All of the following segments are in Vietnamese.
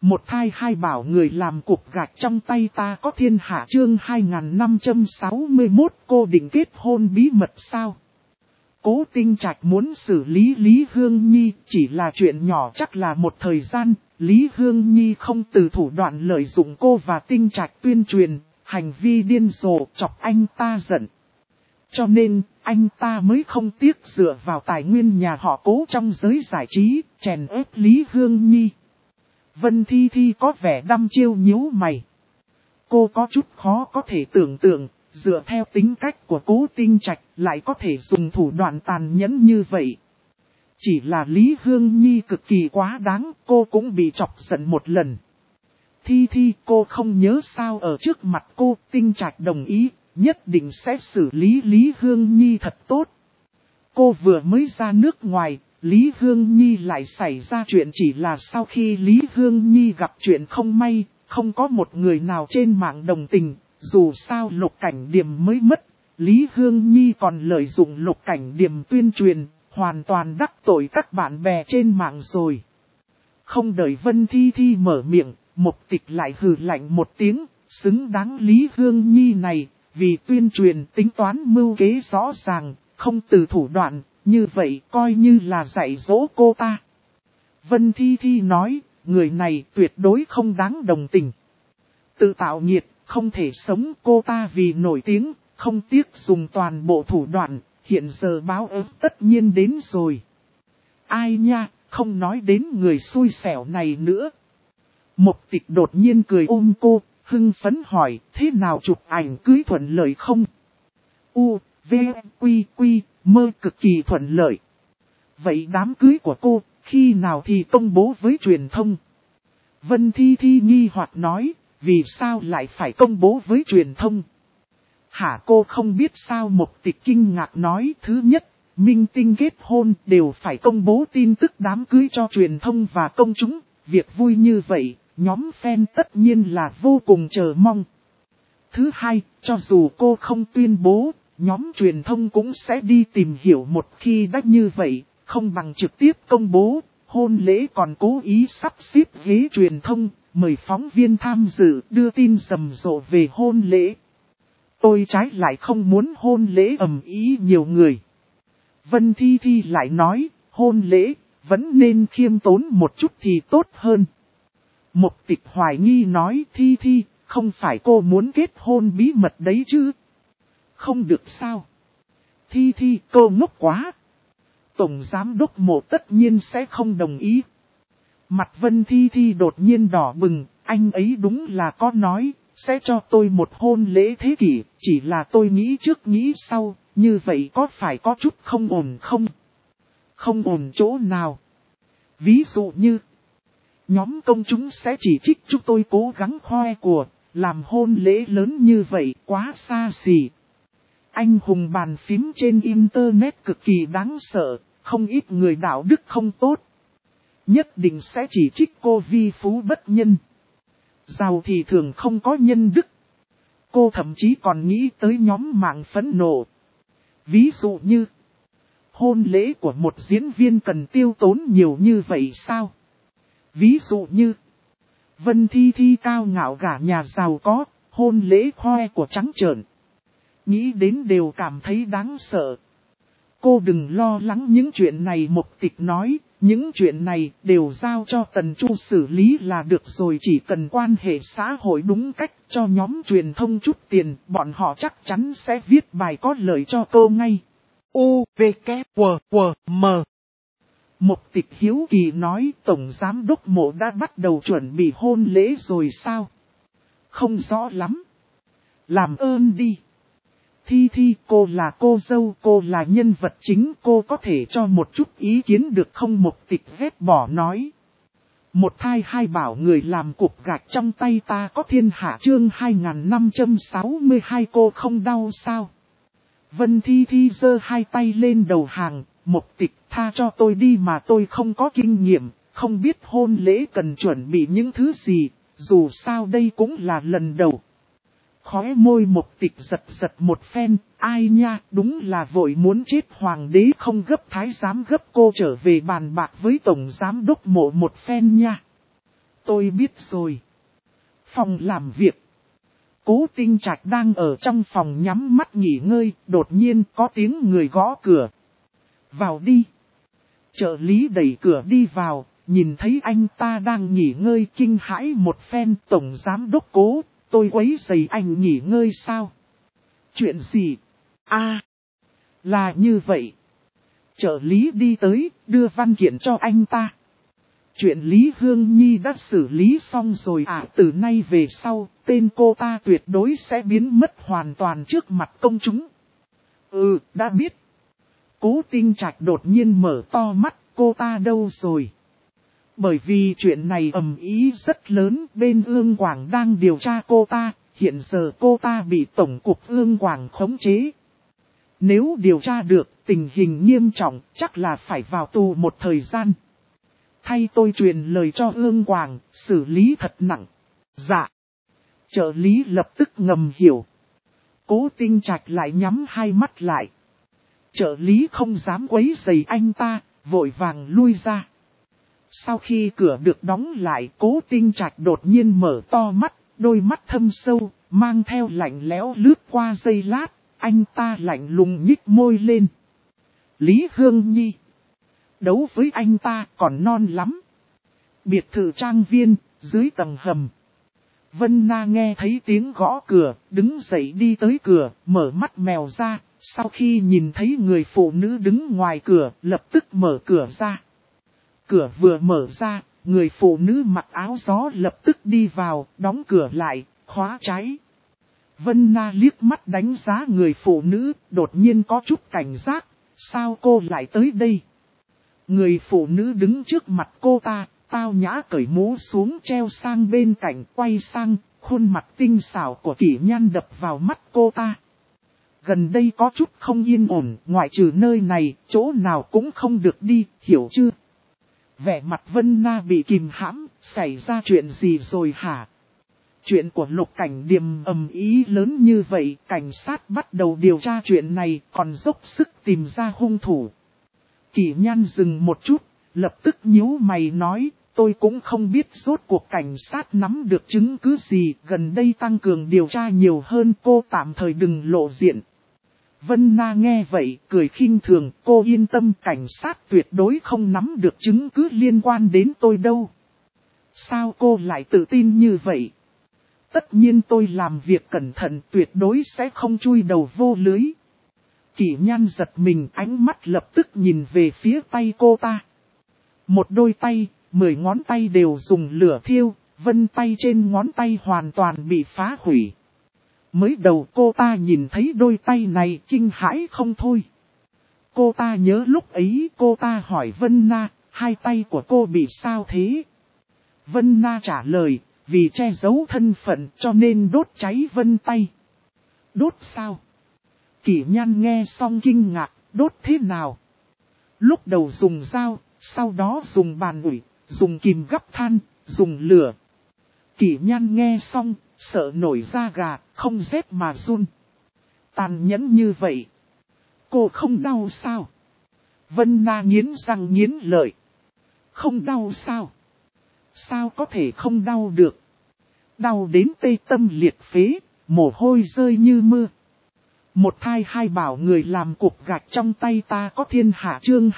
Một thai hai bảo người làm cục gạch trong tay ta có thiên hạ chương 2561 cô định kết hôn bí mật sao? Cố Tinh Trạch muốn xử lý Lý Hương Nhi chỉ là chuyện nhỏ chắc là một thời gian, Lý Hương Nhi không từ thủ đoạn lợi dụng cô và Tinh Trạch tuyên truyền, hành vi điên rồ chọc anh ta giận. Cho nên, anh ta mới không tiếc dựa vào tài nguyên nhà họ Cố trong giới giải trí, chèn ép Lý Hương Nhi. Vân Thi Thi có vẻ đăm chiêu nhíu mày. Cô có chút khó có thể tưởng tượng, dựa theo tính cách của Cố Tinh Trạch lại có thể dùng thủ đoạn tàn nhẫn như vậy. Chỉ là Lý Hương Nhi cực kỳ quá đáng, cô cũng bị chọc giận một lần. Thi Thi, cô không nhớ sao ở trước mặt cô Tinh Trạch đồng ý, nhất định sẽ xử lý Lý Hương Nhi thật tốt. Cô vừa mới ra nước ngoài, Lý Hương Nhi lại xảy ra chuyện chỉ là sau khi Lý Hương Nhi gặp chuyện không may, không có một người nào trên mạng đồng tình, dù sao Lục Cảnh Điềm mới mất, Lý Hương Nhi còn lợi dụng Lục Cảnh Điềm tuyên truyền, hoàn toàn đắc tội các bạn bè trên mạng rồi. Không đợi Vân Thi Thi mở miệng, Mục Tịch lại hừ lạnh một tiếng, xứng đáng Lý Hương Nhi này, vì tuyên truyền tính toán mưu kế rõ ràng, không từ thủ đoạn, như vậy coi như là dạy dỗ cô ta. Vân Thi Thi nói, người này tuyệt đối không đáng đồng tình. Tự tạo nghiệt, không thể sống cô ta vì nổi tiếng, không tiếc dùng toàn bộ thủ đoạn, hiện giờ báo ứng tất nhiên đến rồi. Ai nha, không nói đến người xui xẻo này nữa. Mục Tịch đột nhiên cười ôm cô, hưng phấn hỏi, thế nào chụp ảnh cưới thuận lợi không? U, V, Quy, Quy, mơ cực kỳ thuận lợi. Vậy đám cưới của cô, khi nào thì công bố với truyền thông? Vân Thi Thi nghi hoặc nói, vì sao lại phải công bố với truyền thông? Hả, cô không biết sao? Mục Tịch kinh ngạc nói, thứ nhất, minh tinh kết hôn đều phải công bố tin tức đám cưới cho truyền thông và công chúng, việc vui như vậy, nhóm fan tất nhiên là vô cùng chờ mong. Thứ hai, cho dù cô không tuyên bố, nhóm truyền thông cũng sẽ đi tìm hiểu một khi đã như vậy, không bằng trực tiếp công bố, hôn lễ còn cố ý sắp xếp ghế truyền thông, mời phóng viên tham dự đưa tin rầm rộ về hôn lễ. Tôi trái lại không muốn hôn lễ ầm ĩ nhiều người. Vân Thi Thi lại nói, hôn lễ, vẫn nên khiêm tốn một chút thì tốt hơn. Mục Tịch hoài nghi nói, Thi Thi, không phải cô muốn kết hôn bí mật đấy chứ? Không được sao? Thi Thi, cô ngốc quá. Tổng giám đốc Mộ tất nhiên sẽ không đồng ý. Mặt Vân Thi Thi đột nhiên đỏ bừng, anh ấy đúng là có nói, sẽ cho tôi một hôn lễ thế kỷ, chỉ là tôi nghĩ trước nghĩ sau, như vậy có phải có chút không ổn không? Không ổn chỗ nào? Ví dụ như, nhóm công chúng sẽ chỉ trích chúng tôi cố gắng khoe của, làm hôn lễ lớn như vậy quá xa xỉ. Anh hùng bàn phím trên internet cực kỳ đáng sợ, không ít người đạo đức không tốt. Nhất định sẽ chỉ trích cô vi phú bất nhân. Giàu thì thường không có nhân đức. Cô thậm chí còn nghĩ tới nhóm mạng phẫn nộ. Ví dụ như, hôn lễ của một diễn viên cần tiêu tốn nhiều như vậy sao? Ví dụ như, Vân Thi Thi cao ngạo gả nhà giàu có, hôn lễ khoe của trắng trợn. Nghĩ đến đều cảm thấy đáng sợ. Cô đừng lo lắng những chuyện này, Mục Tịch nói, những chuyện này đều giao cho Tần Chu xử lý là được rồi, chỉ cần quan hệ xã hội đúng cách, cho nhóm truyền thông chút tiền, bọn họ chắc chắn sẽ viết bài có lợi cho cô ngay. U, V, K, W, W, M. Mục Tịch hiếu kỳ nói, Tổng Giám đốc Mộ đã bắt đầu chuẩn bị hôn lễ rồi sao? Không rõ lắm. Làm ơn đi. Thi Thi, cô là cô dâu, cô là nhân vật chính, cô có thể cho một chút ý kiến được không? Mục Tịch ghét bỏ nói. Một thai hai bảo người làm cục gạch trong tay ta có thiên hạ chương 2562 cô không đau sao? Vân Thi Thi giơ hai tay lên đầu hàng, Mục Tịch tha cho tôi đi mà, tôi không có kinh nghiệm, không biết hôn lễ cần chuẩn bị những thứ gì, dù sao đây cũng là lần đầu. Khóe môi Mục Tịch giật giật một phen, ai nha, đúng là vội muốn chết, hoàng đế không gấp thái giám gấp, cô trở về bàn bạc với Tổng Giám đốc Mộ một phen nha. Tôi biết rồi. Phòng làm việc. Cố Tinh Trạch đang ở trong phòng nhắm mắt nghỉ ngơi, đột nhiên có tiếng người gõ cửa. Vào đi. Trợ lý đẩy cửa đi vào, nhìn thấy anh ta đang nghỉ ngơi kinh hãi một phen. Tổng giám đốc Cố, tôi quấy rầy anh nghỉ ngơi sao? Chuyện gì? Là như vậy. Trợ lý đi tới, đưa văn kiện cho anh ta. Chuyện Lý Hương Nhi đã xử lý xong rồi từ nay về sau, tên cô ta tuyệt đối sẽ biến mất hoàn toàn trước mặt công chúng. Đã biết. Cố Tinh Trạch đột nhiên mở to mắt, cô ta đâu rồi? Bởi vì chuyện này ầm ĩ rất lớn, bên Ương Quảng đang điều tra cô ta, hiện giờ cô ta bị Tổng cục Ương Quảng khống chế. Nếu điều tra được, tình hình nghiêm trọng, chắc là phải vào tù một thời gian. Thay tôi truyền lời cho Ương Quảng, xử lý thật nặng. Dạ. Trợ lý lập tức ngầm hiểu. Cố Tinh Trạch lại nhắm hai mắt lại. Trợ lý không dám quấy rầy anh ta, vội vàng lui ra. Sau khi cửa được đóng lại, Cố Tinh Trạch đột nhiên mở to mắt, đôi mắt thâm sâu, mang theo lạnh lẽo lướt qua giây lát, anh ta lạnh lùng nhích môi lên. Lý Hương Nhi. Đấu với anh ta còn non lắm. Biệt thự trang viên, dưới tầng hầm. Vân Na nghe thấy tiếng gõ cửa, đứng dậy đi tới cửa, mở mắt mèo ra. Sau khi nhìn thấy người phụ nữ đứng ngoài cửa, lập tức mở cửa ra. Cửa vừa mở ra, người phụ nữ mặc áo gió lập tức đi vào, đóng cửa lại, khóa trái. Vân Na liếc mắt đánh giá người phụ nữ, đột nhiên có chút cảnh giác. Sao cô lại tới đây? Người phụ nữ đứng trước mặt cô ta, tao nhã cởi mũ xuống treo sang bên cạnh, quay sang, khuôn mặt tinh xảo của Kỷ Nhan đập vào mắt cô ta. Gần đây có chút không yên ổn, ngoại trừ nơi này, chỗ nào cũng không được đi, hiểu chưa? Vẻ mặt Vân Na bị kìm hãm, xảy ra chuyện gì rồi hả? Chuyện của Lục Cảnh Điềm ầm ĩ lớn như vậy, cảnh sát bắt đầu điều tra chuyện này, còn dốc sức tìm ra hung thủ. Kỷ Nhan dừng một chút, lập tức nhíu mày nói, tôi cũng không biết rốt cuộc cảnh sát nắm được chứng cứ gì, gần đây tăng cường điều tra nhiều hơn, cô tạm thời đừng lộ diện. Vân Na nghe vậy, cười khinh thường, cô yên tâm, cảnh sát tuyệt đối không nắm được chứng cứ liên quan đến tôi đâu. Sao cô lại tự tin như vậy? Tất nhiên tôi làm việc cẩn thận, tuyệt đối sẽ không chui đầu vô lưới. Kỷ Nhan giật mình, ánh mắt lập tức nhìn về phía tay cô ta. Một đôi tay, 10 ngón tay đều dùng lửa thiêu, vân tay trên ngón tay hoàn toàn bị phá hủy. Mới đầu cô ta nhìn thấy đôi tay này kinh hãi không thôi. Cô ta nhớ lúc ấy cô ta hỏi Vân Na, hai tay của cô bị sao thế? Vân Na trả lời, vì che giấu thân phận cho nên đốt cháy vân tay. Đốt sao? Kỷ Nhan nghe xong kinh ngạc, đốt thế nào? Lúc đầu dùng dao, sau đó dùng bàn ủi, dùng kìm gắp than, dùng lửa. Kỷ Nhan nghe xong, sợ nổi da gà, không rét mà run. Tàn nhẫn như vậy. Cô không đau sao? Vân Na nghiến răng nghiến lợi. Không đau sao? Sao có thể không đau được? Đau đến tê tâm liệt phế, mồ hôi rơi như mưa. Một thai hai bảo người làm cục gạch trong tay ta có thiên hạ chương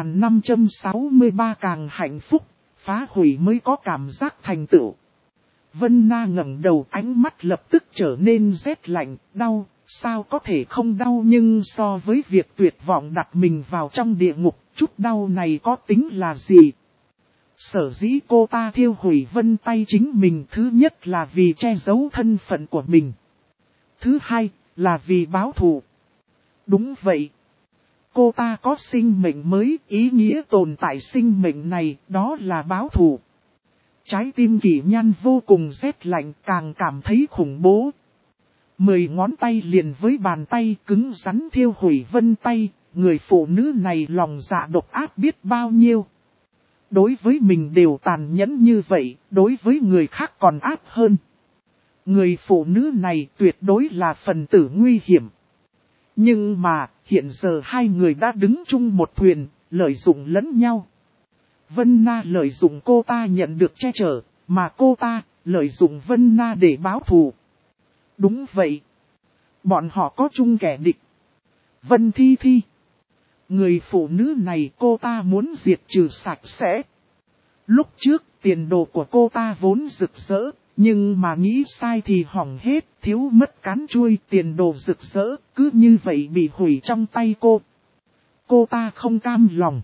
2563 càng hạnh phúc, phá hủy mới có cảm giác thành tựu. Vân Na ngẩng đầu, ánh mắt lập tức trở nên rét lạnh, đau, sao có thể không đau, nhưng so với việc tuyệt vọng đặt mình vào trong địa ngục, chút đau này có tính là gì? Sở dĩ cô ta thiêu hủy vân tay chính mình, thứ nhất là vì che giấu thân phận của mình. Thứ hai là vì báo thù. Đúng vậy. Cô ta có sinh mệnh mới, ý nghĩa tồn tại sinh mệnh này, đó là báo thù. Trái tim Kỷ Nhan vô cùng rét lạnh, càng cảm thấy khủng bố. 10 ngón tay liền với bàn tay cứng rắn thiêu hủy vân tay, người phụ nữ này lòng dạ độc ác biết bao nhiêu. Đối với mình đều tàn nhẫn như vậy, đối với người khác còn ác hơn. Người phụ nữ này tuyệt đối là phần tử nguy hiểm. Nhưng mà, hiện giờ hai người đã đứng chung một thuyền, lợi dụng lẫn nhau. Vân Na lợi dụng cô ta nhận được che chở, mà cô ta lợi dụng Vân Na để báo thù. Đúng vậy. Bọn họ có chung kẻ địch. Vân Thi Thi. Người phụ nữ này cô ta muốn diệt trừ sạch sẽ. Lúc trước tiền đồ của cô ta vốn rực rỡ, nhưng mà nghĩ sai thì hỏng hết, thiếu mất cán chuôi, tiền đồ rực rỡ, cứ như vậy bị hủy trong tay cô. Cô ta không cam lòng.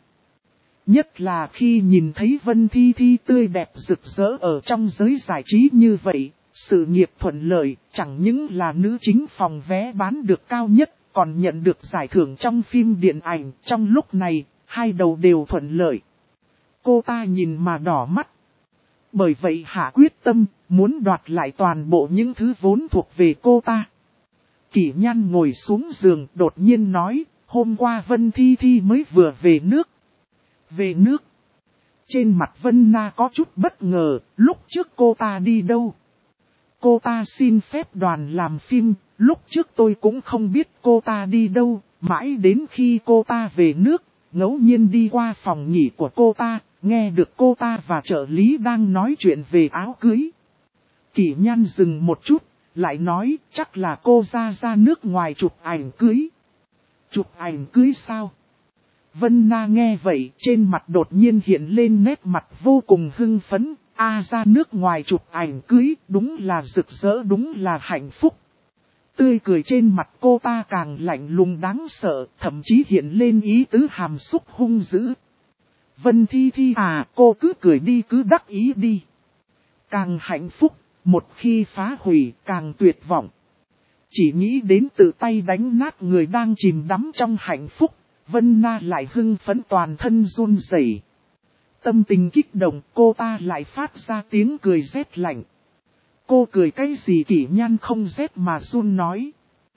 Nhất là khi nhìn thấy Vân Thi Thi tươi đẹp rực rỡ ở trong giới giải trí như vậy, sự nghiệp thuận lợi, chẳng những là nữ chính phòng vé bán được cao nhất, còn nhận được giải thưởng trong phim điện ảnh. Trong lúc này, hai đầu đều thuận lợi. Cô ta nhìn mà đỏ mắt. Bởi vậy hạ quyết tâm, muốn đoạt lại toàn bộ những thứ vốn thuộc về cô ta. Kỷ Nhan ngồi xuống giường đột nhiên nói, hôm qua Vân Thi Thi mới vừa về nước. Về nước. Trên mặt Vân Na có chút bất ngờ, lúc trước cô ta đi đâu? Cô ta xin phép đoàn làm phim, lúc trước tôi cũng không biết cô ta đi đâu, mãi đến khi cô ta về nước, ngẫu nhiên đi qua phòng nghỉ của cô ta, nghe được cô ta và trợ lý đang nói chuyện về áo cưới. Kỷ Nhan dừng một chút, lại nói chắc là cô ra nước ngoài chụp ảnh cưới. Chụp ảnh cưới sao? Vân Na nghe vậy, trên mặt đột nhiên hiện lên nét mặt vô cùng hưng phấn. Ra nước ngoài chụp ảnh cưới, đúng là rực rỡ, đúng là hạnh phúc. Tươi cười trên mặt cô ta càng lạnh lùng đáng sợ, thậm chí hiện lên ý tứ hàm xúc hung dữ. Vân Thi Thi cô cứ cười đi, cứ đắc ý đi. Càng hạnh phúc, một khi phá hủy càng tuyệt vọng. Chỉ nghĩ đến tự tay đánh nát người đang chìm đắm trong hạnh phúc, Vân Na lại hưng phấn toàn thân run rẩy. Tâm tình kích động, cô ta lại phát ra tiếng cười rét lạnh. Cô cười cái gì? Kỷ Nhan không rét mà run nói.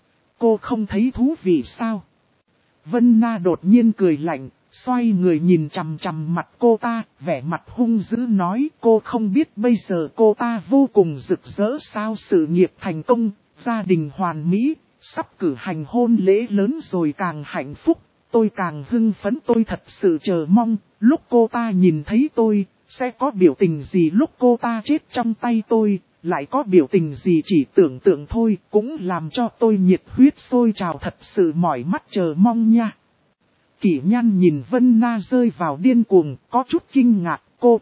Cô không thấy thú vị sao? Vân Na đột nhiên cười lạnh, xoay người nhìn chằm chằm mặt cô ta, vẻ mặt hung dữ nói, cô không biết bây giờ cô ta vô cùng rực rỡ sao? Sự nghiệp thành công, gia đình hoàn mỹ, sắp cử hành hôn lễ lớn rồi, càng hạnh phúc. Tôi càng hưng phấn, tôi thật sự chờ mong, lúc cô ta nhìn thấy tôi, sẽ có biểu tình gì, lúc cô ta chết trong tay tôi, lại có biểu tình gì, chỉ tưởng tượng thôi, cũng làm cho tôi nhiệt huyết sôi trào, thật sự mỏi mắt chờ mong nha. Kỷ Nhan nhìn Vân Na rơi vào điên cuồng, có chút kinh ngạc, cô.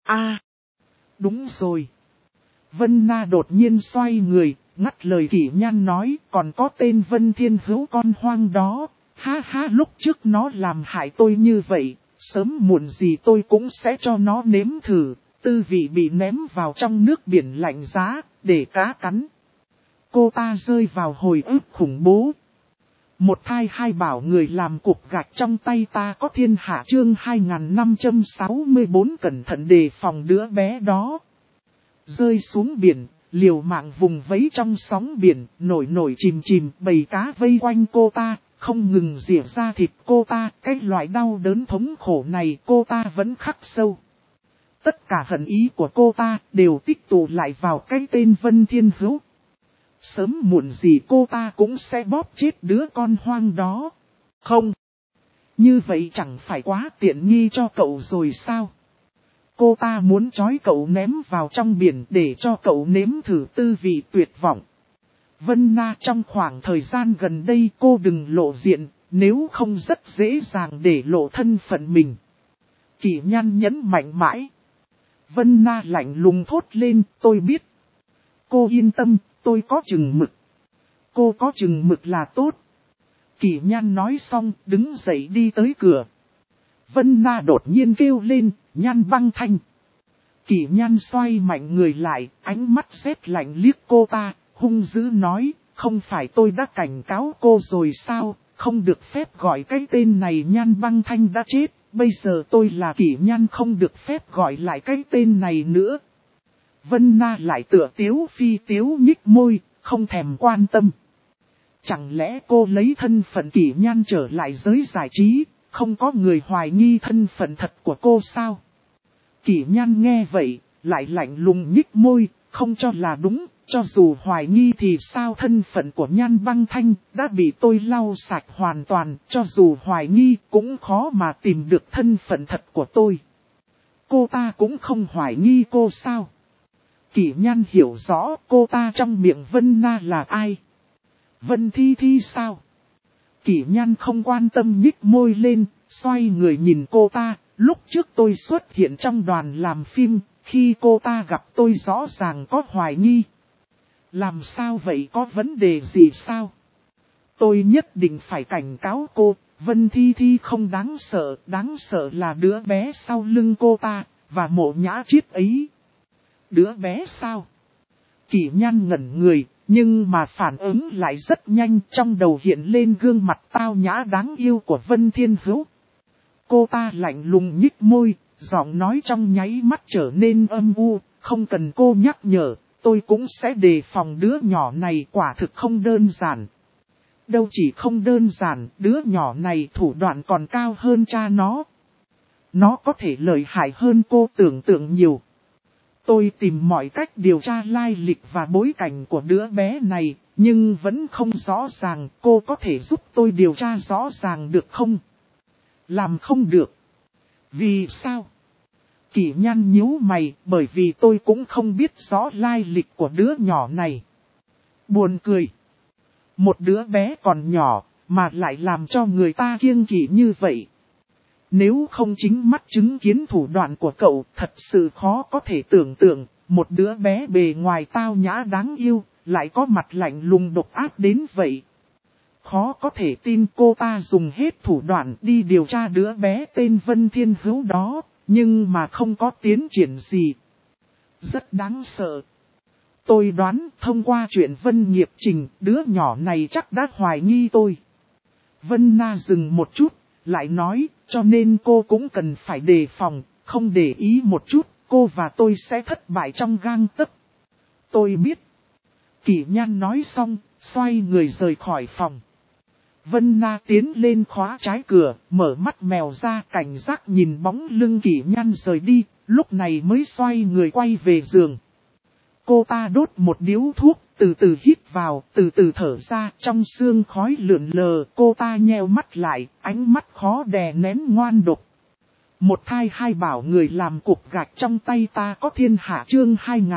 Đúng rồi. Vân Na đột nhiên xoay người, ngắt lời Kỷ Nhan nói, còn có tên Vân Thiên Hữu con hoang đó. Ha ha, lúc trước nó làm hại tôi như vậy, sớm muộn gì tôi cũng sẽ cho nó nếm thử, tư vị bị ném vào trong nước biển lạnh giá, để cá cắn. Cô ta rơi vào hồi ức khủng bố. Một thai hai bảo người làm cục gạch trong tay ta có thiên hạ, chương 2564, cẩn thận đề phòng đứa bé đó. Rơi xuống biển, liều mạng vùng vẫy trong sóng biển, nổi chìm chìm, bầy cá vây quanh cô ta. Không ngừng rỉa ra thịt cô ta, cái loại đau đớn thống khổ này cô ta vẫn khắc sâu. Tất cả hận ý của cô ta đều tích tụ lại vào cái tên Vân Thiên Hữu. Sớm muộn gì cô ta cũng sẽ bóp chết đứa con hoang đó. Không. Như vậy chẳng phải quá tiện nghi cho cậu rồi sao? Cô ta muốn trói cậu ném vào trong biển để cho cậu nếm thử tư vị tuyệt vọng. Vân Na, trong khoảng thời gian gần đây cô đừng lộ diện, nếu không rất dễ dàng để lộ thân phận mình. Kỷ Nhan nhấn mạnh mãi. Vân Na lạnh lùng thốt lên, tôi biết. Cô yên tâm, tôi có chừng mực. Cô có chừng mực là tốt. Kỷ Nhan nói xong, đứng dậy đi tới cửa. Vân Na đột nhiên kêu lên, Nhan Băng Thanh. Kỷ Nhan xoay mạnh người lại, ánh mắt rét lạnh liếc cô ta. Hung dữ nói, không phải tôi đã cảnh cáo cô rồi sao, không được phép gọi cái tên này. Nhan Băng Thanh đã chết, bây giờ tôi là Kỷ Nhan, không được phép gọi lại cái tên này nữa. Vân Na lại tựa tiếu phi tiếu nhích môi, không thèm quan tâm. Chẳng lẽ cô lấy thân phận Kỷ Nhan trở lại giới giải trí, không có người hoài nghi thân phận thật của cô sao? Kỷ Nhan nghe vậy, lại lạnh lùng nhích môi, không cho là đúng. Cho dù hoài nghi thì sao, thân phận của Nhan Băng Thanh đã bị tôi lau sạch hoàn toàn, cho dù hoài nghi cũng khó mà tìm được thân phận thật của tôi. Cô ta cũng không hoài nghi cô sao? Kỷ Nhan hiểu rõ cô ta trong miệng Vân Na là ai. Vân Thi Thi sao? Kỷ Nhan không quan tâm nhích môi lên, xoay người nhìn cô ta. Lúc trước tôi xuất hiện trong đoàn làm phim, khi cô ta gặp tôi rõ ràng có hoài nghi. Làm sao vậy, có vấn đề gì sao? Tôi nhất định phải cảnh cáo cô, Vân Thi Thi không đáng sợ là đứa bé sau lưng cô ta, và Mộ Nhã Triết ấy. Đứa bé sao? Kỷ Nhan ngẩn người, nhưng mà phản ứng lại rất nhanh, trong đầu hiện lên gương mặt tao nhã đáng yêu của Vân Thiên Hữu. Cô ta lạnh lùng nhích môi, giọng nói trong nháy mắt trở nên âm u, không cần cô nhắc nhở, tôi cũng sẽ đề phòng đứa nhỏ này, quả thực không đơn giản. Đâu chỉ không đơn giản, đứa nhỏ này thủ đoạn còn cao hơn cha nó. Nó có thể lợi hại hơn cô tưởng tượng nhiều. Tôi tìm mọi cách điều tra lai lịch và bối cảnh của đứa bé này, nhưng vẫn không rõ ràng. Cô có thể giúp tôi điều tra rõ ràng được không? Làm không được. Vì sao? Kỷ Nhan nhíu mày, bởi vì tôi cũng không biết rõ lai lịch của đứa nhỏ này. Buồn cười. Một đứa bé còn nhỏ, mà lại làm cho người ta kiêng kỵ như vậy. Nếu không chính mắt chứng kiến thủ đoạn của cậu, thật sự khó có thể tưởng tượng, một đứa bé bề ngoài tao nhã đáng yêu, lại có mặt lạnh lùng độc ác đến vậy. Khó có thể tin cô ta dùng hết thủ đoạn đi điều tra đứa bé tên Vân Thiên Hữu đó, nhưng mà không có tiến triển gì. Rất đáng sợ. Tôi đoán thông qua chuyện Vân Nghiệp Trình, đứa nhỏ này chắc đã hoài nghi tôi. Vân Na dừng một chút, lại nói, cho nên cô cũng cần phải đề phòng, không để ý một chút, cô và tôi sẽ thất bại trong gang tấc. Tôi biết. Kỷ Nhan nói xong, xoay người rời khỏi phòng. Vân Na tiến lên khóa trái cửa, mở mắt mèo ra, cảnh giác nhìn bóng lưng Kỷ Nhan rời đi, lúc này mới xoay người quay về giường. Cô ta đốt một điếu thuốc, từ từ hít vào, từ từ thở ra, trong sương khói lượn lờ, cô ta nheo mắt lại, ánh mắt khó đè nén ngoan độc. Một thai hai bảo người làm cục gạch trong tay ta có thiên hạ, chương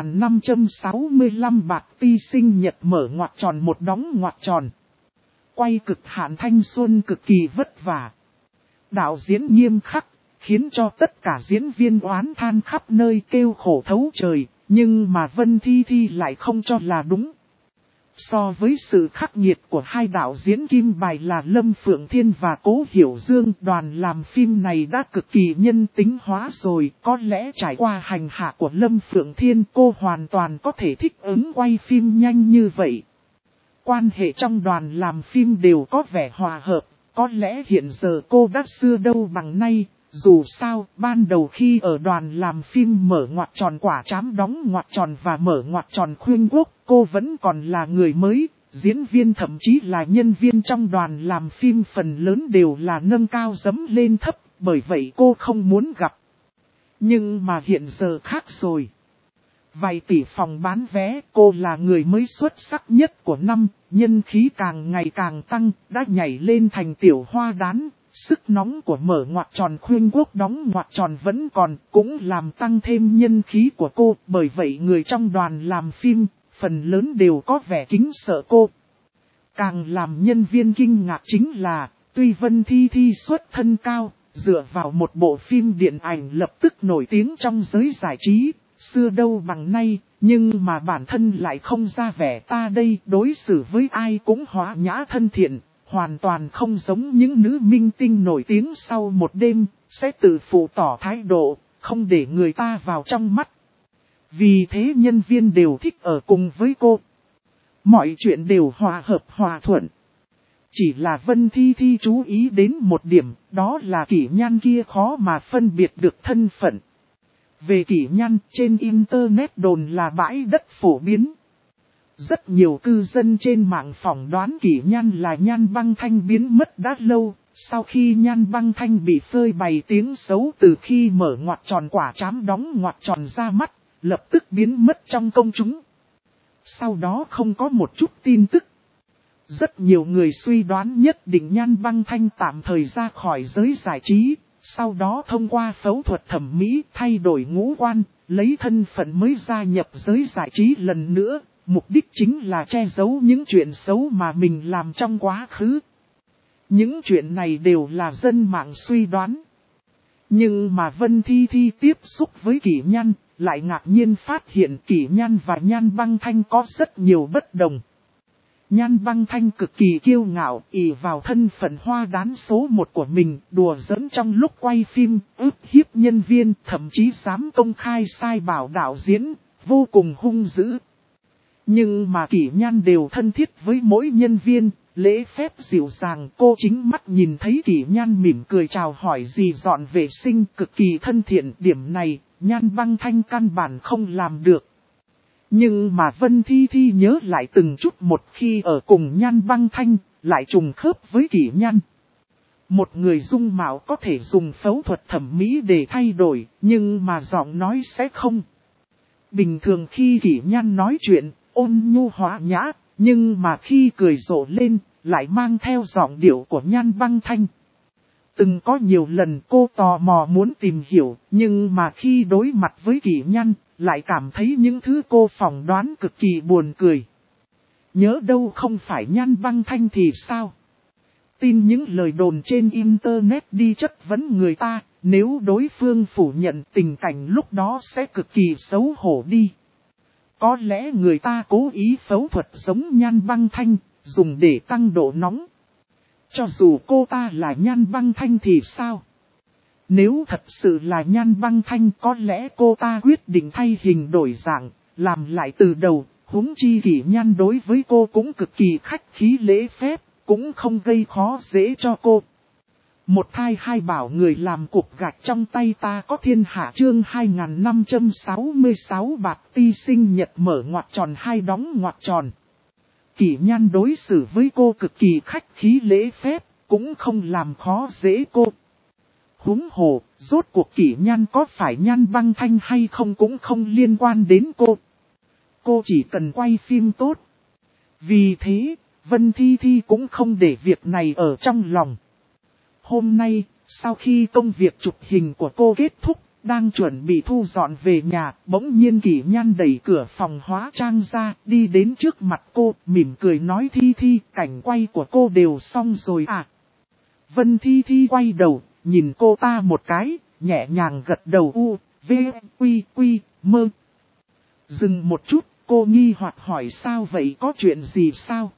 2565 bạc ti sinh nhật mở ngoặc tròn một đóng ngoặc tròn. Quay cực hạn thanh xuân cực kỳ vất vả. Đạo diễn nghiêm khắc, khiến cho tất cả diễn viên oán than khắp nơi kêu khổ thấu trời, nhưng mà Vân Thi Thi lại không cho là đúng. So với sự khắc nghiệt của hai đạo diễn kim bài là Lâm Phượng Thiên và Cố Hiểu Dương, đoàn làm phim này đã cực kỳ nhân tính hóa rồi. Có lẽ trải qua hành hạ của Lâm Phượng Thiên, cô hoàn toàn có thể thích ứng quay phim nhanh như vậy. Quan hệ trong đoàn làm phim đều có vẻ hòa hợp, có lẽ hiện giờ cô đã xưa đâu bằng nay. Dù sao, ban đầu khi ở đoàn làm phim mở ngoặc tròn quả trám đóng ngoặc tròn và mở ngoặc tròn khuyên quốc, cô vẫn còn là người mới, diễn viên thậm chí là nhân viên trong đoàn làm phim phần lớn đều là nâng cao dẫm lên thấp, bởi vậy cô không muốn gặp. Nhưng mà hiện giờ khác rồi. Vài tỷ phòng bán vé, cô là người mới xuất sắc nhất của năm, nhân khí càng ngày càng tăng, đã nhảy lên thành tiểu hoa đán. Sức nóng của mở ngoặc tròn khuyên quốc đóng ngoặc tròn vẫn còn, cũng làm tăng thêm nhân khí của cô, bởi vậy người trong đoàn làm phim, phần lớn đều có vẻ kính sợ cô. Càng làm nhân viên kinh ngạc chính là, tuy Vân Thi Thi xuất thân cao, dựa vào một bộ phim điện ảnh lập tức nổi tiếng trong giới giải trí, xưa đâu bằng nay, nhưng mà bản thân lại không ra vẻ ta đây, đối xử với ai cũng hòa nhã thân thiện. Hoàn toàn không giống những nữ minh tinh nổi tiếng sau một đêm, sẽ tự phụ tỏ thái độ, không để người ta vào trong mắt. Vì thế nhân viên đều thích ở cùng với cô. Mọi chuyện đều hòa hợp hòa thuận. Chỉ là Vân Thi Thi chú ý đến một điểm, đó là Kỷ Nhan kia khó mà phân biệt được thân phận. Về Kỷ Nhan, trên Internet đồn là bãi đất phổ biến. Rất nhiều cư dân trên mạng phỏng đoán Kỷ Nhan là Nhan Băng Thanh biến mất đã lâu, sau khi Nhan Băng Thanh bị phơi bày tiếng xấu từ khi mở ngoặc tròn quả trám đóng ngoặc tròn ra mắt, lập tức biến mất trong công chúng. Sau đó không có một chút tin tức. Rất nhiều người suy đoán nhất định Nhan Băng Thanh tạm thời ra khỏi giới giải trí, sau đó thông qua phẫu thuật thẩm mỹ thay đổi ngũ quan, lấy thân phận mới gia nhập giới giải trí lần nữa, mục đích chính là che giấu những chuyện xấu mà mình làm trong quá khứ. Những chuyện này đều là dân mạng suy đoán. Nhưng mà Vân Thi Thi tiếp xúc với Kỷ Nhan, lại ngạc nhiên phát hiện Kỷ Nhan và Nhan Băng Thanh có rất nhiều bất đồng. Nhan Băng Thanh cực kỳ kiêu ngạo, ỷ vào thân phận hoa đán số 1 của mình, đùa giỡn trong lúc quay phim, ức hiếp nhân viên, thậm chí dám công khai sai bảo đạo diễn, vô cùng hung dữ. Nhưng mà Kỷ Nhan đều thân thiết với mỗi nhân viên, lễ phép dịu dàng. Cô chính mắt nhìn thấy Kỷ Nhan mỉm cười chào hỏi gì dọn vệ sinh, cực kỳ thân thiện. Điểm này, Nhan Băng Thanh căn bản không làm được. Nhưng mà Vân Thi Thi nhớ lại từng chút một khi ở cùng Nhan Băng Thanh, lại trùng khớp với Kỷ Nhan. Một người dung mạo có thể dùng phẫu thuật thẩm mỹ để thay đổi, nhưng mà giọng nói sẽ không. Bình thường khi Kỷ Nhan nói chuyện, ôn nhu hòa nhã, nhưng mà khi cười rộ lên, lại mang theo giọng điệu của Nhan Băng Thanh. Từng có nhiều lần cô tò mò muốn tìm hiểu, nhưng mà khi đối mặt với Kỷ Nhan, lại cảm thấy những thứ cô phỏng đoán cực kỳ buồn cười. Nhớ đâu không phải Nhan Băng Thanh thì sao? Tin những lời đồn trên internet đi chất vấn người ta, nếu đối phương phủ nhận tình cảnh lúc đó sẽ cực kỳ xấu hổ đi. Có lẽ người ta cố ý phẫu thuật giống Nhan Băng Thanh, dùng để tăng độ nóng. Cho dù cô ta là Nhan Băng Thanh thì sao? Nếu thật sự là Nhan Băng Thanh có lẽ cô ta quyết định thay hình đổi dạng, làm lại từ đầu, huống chi Kỷ Nhan đối với cô cũng cực kỳ khách khí lễ phép, cũng không gây khó dễ cho cô. Một thai hai bảo người làm cục gạch trong tay ta có thiên hạ chương 2566 bạc ti sinh nhật mở ngoặc tròn hai đóng ngoặc tròn. Kỷ Nhan đối xử với cô cực kỳ khách khí lễ phép, cũng không làm khó dễ cô. Huống hồ, rốt cuộc Kỷ Nhan có phải Nhan Băng Thanh hay không cũng không liên quan đến cô. Cô chỉ cần quay phim tốt. Vì thế, Vân Thi Thi cũng không để việc này ở trong lòng. Hôm nay, sau khi công việc chụp hình của cô kết thúc, đang chuẩn bị thu dọn về nhà, bỗng nhiên Kỷ Nhan đẩy cửa phòng hóa trang ra, đi đến trước mặt cô, mỉm cười nói Thi Thi, cảnh quay của cô đều xong rồi à. Vân Thi Thi quay đầu, nhìn cô ta một cái, nhẹ nhàng gật đầu u, v, quy, quy, mơ. Dừng một chút, cô nghi hoặc hỏi sao vậy có chuyện gì sao?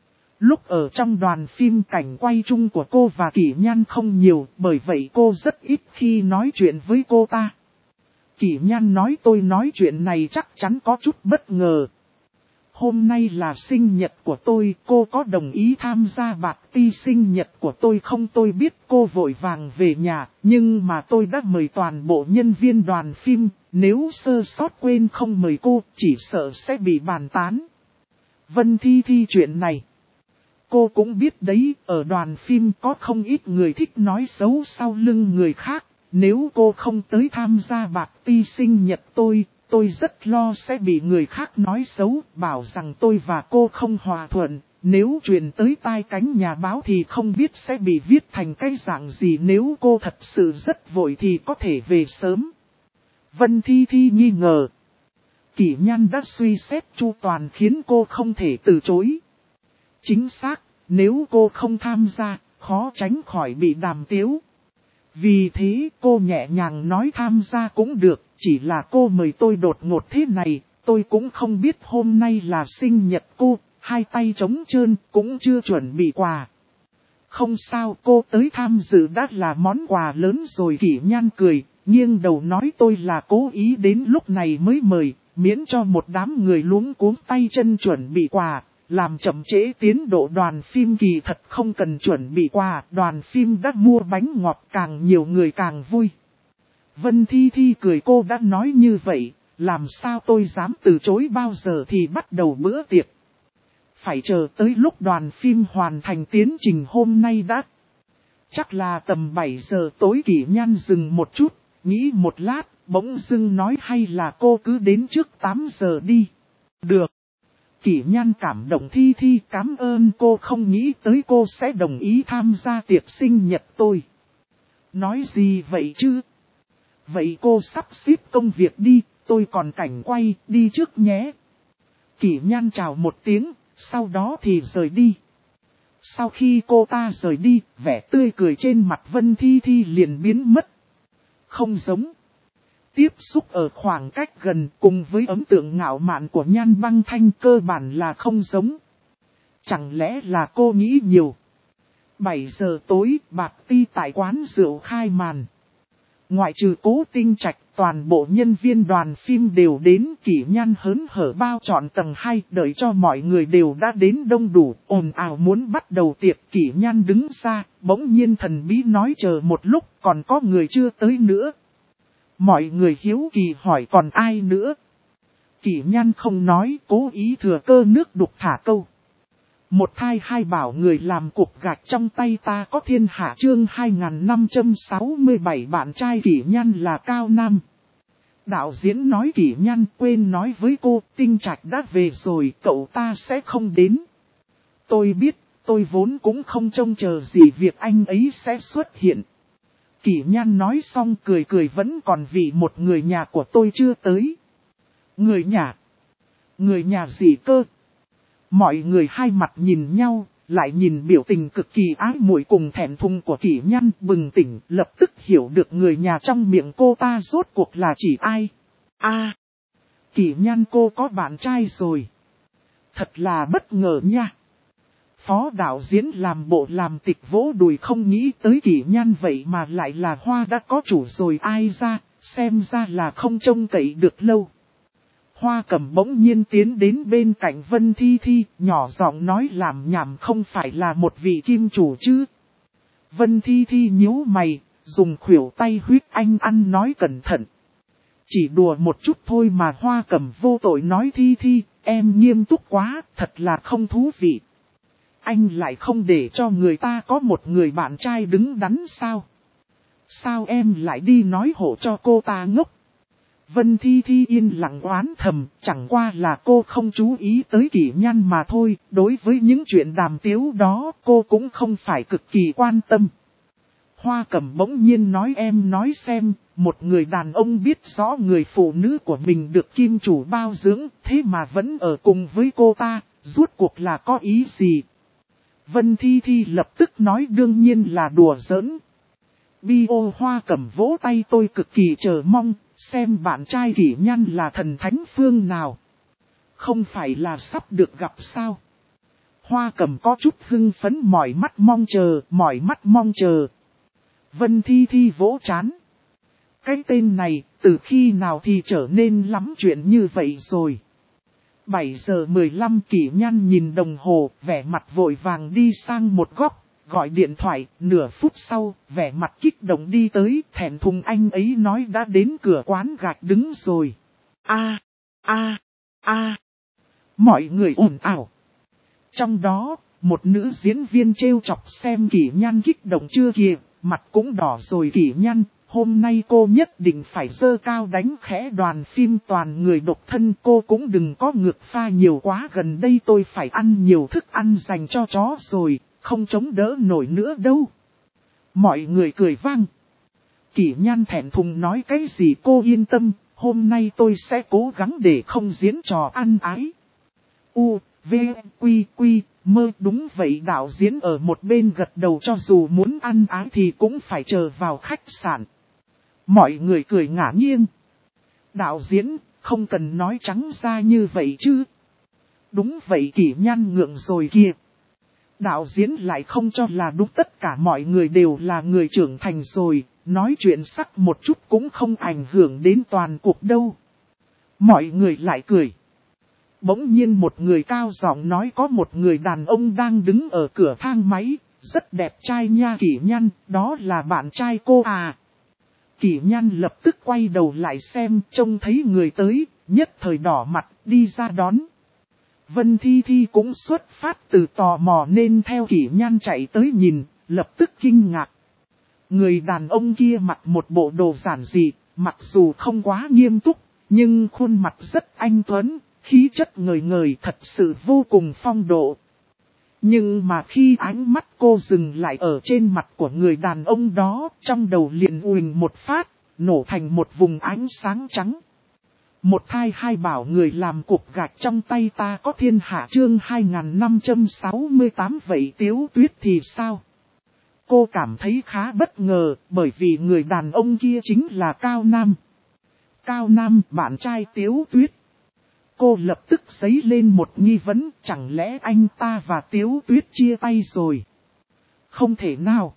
Lúc ở trong đoàn phim cảnh quay chung của cô và Kỷ Nhan không nhiều, bởi vậy cô rất ít khi nói chuyện với cô ta. Kỷ Nhan nói tôi nói chuyện này chắc chắn có chút bất ngờ. Hôm nay là sinh nhật của tôi, cô có đồng ý tham gia party sinh nhật của tôi không? Tôi biết cô vội vàng về nhà, nhưng mà tôi đã mời toàn bộ nhân viên đoàn phim, nếu sơ sót quên không mời cô, chỉ sợ sẽ bị bàn tán. Vân Thi Thi chuyện này. Cô cũng biết đấy, ở đoàn phim có không ít người thích nói xấu sau lưng người khác. Nếu cô không tới tham gia party sinh nhật tôi rất lo sẽ bị người khác nói xấu, bảo rằng tôi và cô không hòa thuận. Nếu truyền tới tai cánh nhà báo thì không biết sẽ bị viết thành cái dạng gì. Nếu cô thật sự rất vội thì có thể về sớm. Vân Thi Thi nghi ngờ. Kỷ Nhan đã suy xét chu toàn khiến cô không thể từ chối. Chính xác, nếu cô không tham gia, khó tránh khỏi bị đàm tiếu. Vì thế cô nhẹ nhàng nói tham gia cũng được, chỉ là cô mời tôi đột ngột thế này, tôi cũng không biết hôm nay là sinh nhật cô, hai tay trống trơn, cũng chưa chuẩn bị quà. Không sao, cô tới tham dự đã là món quà lớn rồi. Kỷ Nhan cười, nghiêng đầu nói tôi là cố ý đến lúc này mới mời, miễn cho một đám người luống cuống tay chân chuẩn bị quà. Làm chậm trễ tiến độ đoàn phim kỳ thật không cần chuẩn bị quà, đoàn phim đã mua bánh ngọt càng nhiều người càng vui. Vân Thi Thi cười cô đã nói như vậy, làm sao tôi dám từ chối bao giờ thì bắt đầu bữa tiệc. Phải chờ tới lúc đoàn phim hoàn thành tiến trình hôm nay đã. Chắc là tầm 7 giờ tối. Kỷ Nhan dừng một chút, nghĩ một lát, bỗng dưng nói hay là cô cứ đến trước 8 giờ đi. Được. Kỷ Nhan cảm động Thi Thi cảm ơn cô, không nghĩ tới cô sẽ đồng ý tham gia tiệc sinh nhật tôi. Nói gì vậy chứ? Vậy cô sắp xếp công việc đi, tôi còn cảnh quay, đi trước nhé. Kỷ Nhan chào một tiếng, sau đó thì rời đi. Sau khi cô ta rời đi, vẻ tươi cười trên mặt Vân Thi Thi liền biến mất. Không giống. Tiếp xúc ở khoảng cách gần cùng với ấn tượng ngạo mạn của Nhan Băng Thanh cơ bản là không giống. Chẳng lẽ là cô nghĩ nhiều. 7 giờ tối, bạc ti tại quán rượu khai màn. Ngoại trừ Cố Tinh Trạch, toàn bộ nhân viên đoàn phim đều đến. Kỷ Nhan hớn hở bao trọn tầng 2, đợi cho mọi người đều đã đến đông đủ, ồn ào muốn bắt đầu tiệc. Kỷ Nhan đứng ra, bỗng nhiên thần bí nói chờ một lúc, còn có người chưa tới nữa. Mọi người hiếu kỳ hỏi còn ai nữa. Kỷ Nhan không nói, cố ý thừa cơ nước đục thả câu. Một thai hai bảo người làm cục gạch trong tay ta có thiên hạ chương 2567 bạn trai Kỷ Nhan là Cao Nam. Đạo diễn nói Kỷ Nhan quên nói với cô, Tinh Trạch đã về rồi, cậu ta sẽ không đến. Tôi biết, tôi vốn cũng không trông chờ gì việc anh ấy sẽ xuất hiện. Kỷ Nhan nói xong cười cười vẫn còn vì một người nhà của tôi chưa tới. Người nhà? Người nhà gì cơ? Mọi người hai mặt nhìn nhau, lại nhìn biểu tình cực kỳ ái muội cùng thẹn thùng của Kỷ Nhan bừng tỉnh, lập tức hiểu được người nhà trong miệng cô ta rốt cuộc là chỉ ai. Kỷ Nhan cô có bạn trai rồi. Thật là bất ngờ nha. Phó đạo diễn làm bộ làm tịch vỗ đùi không nghĩ tới Kỷ Nhan vậy mà lại là Hoa đã có chủ rồi ai ra, xem ra là không trông cậy được lâu. Hoa Cẩm bỗng nhiên tiến đến bên cạnh Vân Thi Thi, nhỏ giọng nói làm nhảm không phải là một vị kim chủ chứ. Vân Thi Thi nhíu mày, dùng khuỷu tay huyết anh ăn nói cẩn thận. Chỉ đùa một chút thôi mà Hoa Cẩm vô tội nói Thi Thi, em nghiêm túc quá, thật là không thú vị. Anh lại không để cho người ta có một người bạn trai đứng đắn sao? Sao em lại đi nói hộ cho cô ta ngốc? Vân Thi Thi yên lặng oán thầm, chẳng qua là cô không chú ý tới Kỷ Nhan mà thôi, đối với những chuyện đàm tiếu đó cô cũng không phải cực kỳ quan tâm. Hoa Cẩm bỗng nhiên nói em nói xem, một người đàn ông biết rõ người phụ nữ của mình được kim chủ bao dưỡng, thế mà vẫn ở cùng với cô ta, rốt cuộc là có ý gì? Vân Thi Thi lập tức nói đương nhiên là đùa giỡn. Bio Hoa Cẩm vỗ tay tôi cực kỳ chờ mong, xem bạn trai Kỷ Nhan là thần thánh phương nào. Không phải là sắp được gặp sao? Hoa Cẩm có chút hưng phấn mỏi mắt mong chờ. Vân Thi Thi vỗ trán. Cái tên này, từ khi nào thì trở nên lắm chuyện như vậy rồi. 7 giờ 15 Kỷ Nhan nhìn đồng hồ, vẻ mặt vội vàng đi sang một góc, gọi điện thoại, nửa phút sau, vẻ mặt kích động đi tới, thẹn thùng anh ấy nói đã đến cửa quán gạch đứng rồi. Mọi người ồn ào. Trong đó, một nữ diễn viên trêu chọc xem Kỷ Nhan kích động chưa kìa, mặt cũng đỏ rồi Kỷ Nhan. Hôm nay cô nhất định phải dơ cao đánh khẽ đoàn phim toàn người độc thân cô cũng đừng có ngược pha nhiều quá gần đây tôi phải ăn nhiều thức ăn dành cho chó rồi, không chống đỡ nổi nữa đâu. Mọi người cười vang. Kỷ Nhan thẹn thùng nói cái gì cô yên tâm, hôm nay tôi sẽ cố gắng để không diễn trò ăn ái. V, Quy, mơ đúng vậy đạo diễn ở một bên gật đầu cho dù muốn ăn ái thì cũng phải chờ vào khách sạn. Mọi người cười ngả nghiêng. Đạo diễn, không cần nói trắng ra như vậy chứ. Đúng vậy Kỷ Nhan ngượng rồi kìa. Đạo diễn lại không cho là đúng tất cả mọi người đều là người trưởng thành rồi, nói chuyện sắc một chút cũng không ảnh hưởng đến toàn cuộc đâu. Mọi người lại cười. Bỗng nhiên một người cao giọng nói có một người đàn ông đang đứng ở cửa thang máy, rất đẹp trai nha Kỷ Nhan, đó là bạn trai cô à. Kỷ Nhan lập tức quay đầu lại xem, trông thấy người tới, nhất thời đỏ mặt, đi ra đón. Vân Thi Thi cũng xuất phát từ tò mò nên theo Kỷ Nhan chạy tới nhìn, lập tức kinh ngạc. Người đàn ông kia mặc một bộ đồ giản dị, mặc dù không quá nghiêm túc, nhưng khuôn mặt rất anh tuấn, khí chất ngời ngời thật sự vô cùng phong độ. Nhưng mà khi ánh mắt cô dừng lại ở trên mặt của người đàn ông đó, trong đầu liền uỳnh một phát, nổ thành một vùng ánh sáng trắng. Một thai hai bảo người làm cục gạch trong tay ta có thiên hạ chương 2568 vậy Tiếu Tuyết thì sao? Cô cảm thấy khá bất ngờ bởi vì người đàn ông kia chính là Cao Nam. Cao Nam, bạn trai Tiếu Tuyết. Cô lập tức dấy lên một nghi vấn, chẳng lẽ anh ta và Tiếu Tuyết chia tay rồi? Không thể nào.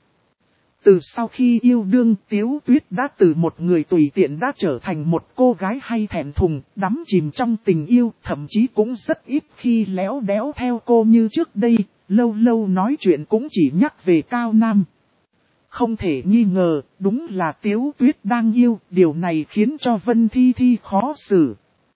Từ sau khi yêu đương, Tiếu Tuyết đã từ một người tùy tiện đã trở thành một cô gái hay thẹn thùng, đắm chìm trong tình yêu, thậm chí cũng rất ít khi léo đéo theo cô như trước đây, lâu lâu nói chuyện cũng chỉ nhắc về Cao Nam. Không thể nghi ngờ, đúng là Tiếu Tuyết đang yêu, điều này khiến cho Vân Thi Thi khó xử.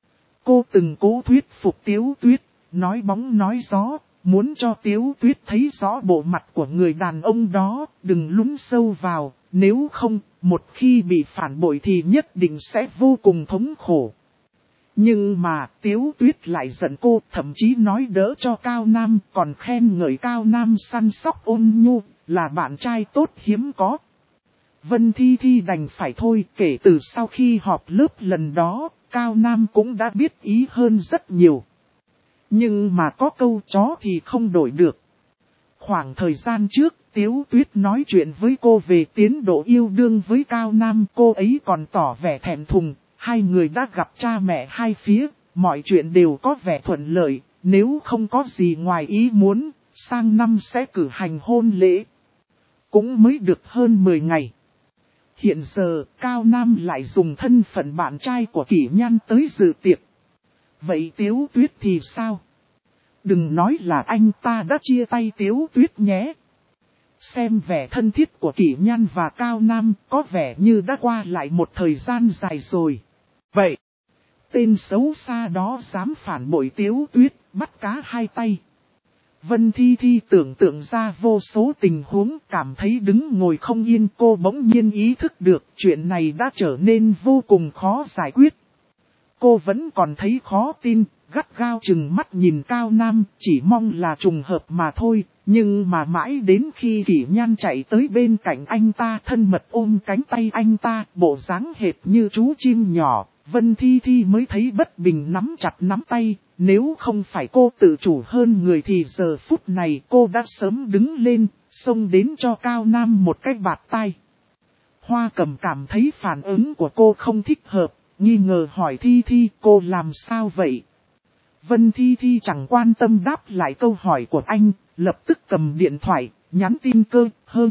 Cô từng cố thuyết phục Tiếu Tuyết, nói bóng nói gió, muốn cho Tiếu Tuyết thấy rõ bộ mặt của người đàn ông đó, đừng lún sâu vào, nếu không, một khi bị phản bội thì nhất định sẽ vô cùng thống khổ. Nhưng mà Tiếu Tuyết lại giận cô, thậm chí nói đỡ cho Cao Nam, còn khen ngợi Cao Nam săn sóc ôn nhu, là bạn trai tốt hiếm có. Vân Thi Thi đành phải thôi, kể từ sau khi họp lớp lần đó, Cao Nam cũng đã biết ý hơn rất nhiều. Nhưng mà có câu chó thì không đổi được. Khoảng thời gian trước, Tiếu Tuyết nói chuyện với cô về tiến độ yêu đương với Cao Nam, cô ấy còn tỏ vẻ thẹn thùng, hai người đã gặp cha mẹ hai phía, mọi chuyện đều có vẻ thuận lợi, nếu không có gì ngoài ý muốn, sang năm sẽ cử hành hôn lễ. Cũng mới được hơn 10 ngày. Hiện giờ, Cao Nam lại dùng thân phận bạn trai của Kỷ Nhan tới dự tiệc. Vậy Tiếu Tuyết thì sao? Đừng nói là anh ta đã chia tay Tiếu Tuyết nhé. Xem vẻ thân thiết của Kỷ Nhan và Cao Nam có vẻ như đã qua lại một thời gian dài rồi. Vậy, tên xấu xa đó dám phản bội Tiếu Tuyết, bắt cá hai tay. Vân Thi Thi tưởng tượng ra vô số tình huống, cảm thấy đứng ngồi không yên, cô bỗng nhiên ý thức được chuyện này đã trở nên vô cùng khó giải quyết. Cô vẫn còn thấy khó tin, gắt gao chừng mắt nhìn Cao Nam, chỉ mong là trùng hợp mà thôi, nhưng mà mãi đến khi Kỷ Nhan chạy tới bên cạnh anh ta thân mật ôm cánh tay anh ta, bộ dáng hệt như chú chim nhỏ, Vân Thi Thi mới thấy bất bình nắm chặt nắm tay, nếu không phải cô tự chủ hơn người thì giờ phút này cô đã sớm đứng lên, xông đến cho Cao Nam một cái bạt tai. Hoa Cẩm cảm thấy phản ứng của cô không thích hợp, nghi ngờ hỏi Thi Thi cô làm sao vậy? Vân Thi Thi chẳng quan tâm đáp lại câu hỏi của anh, lập tức cầm điện thoại, nhắn tin cơ,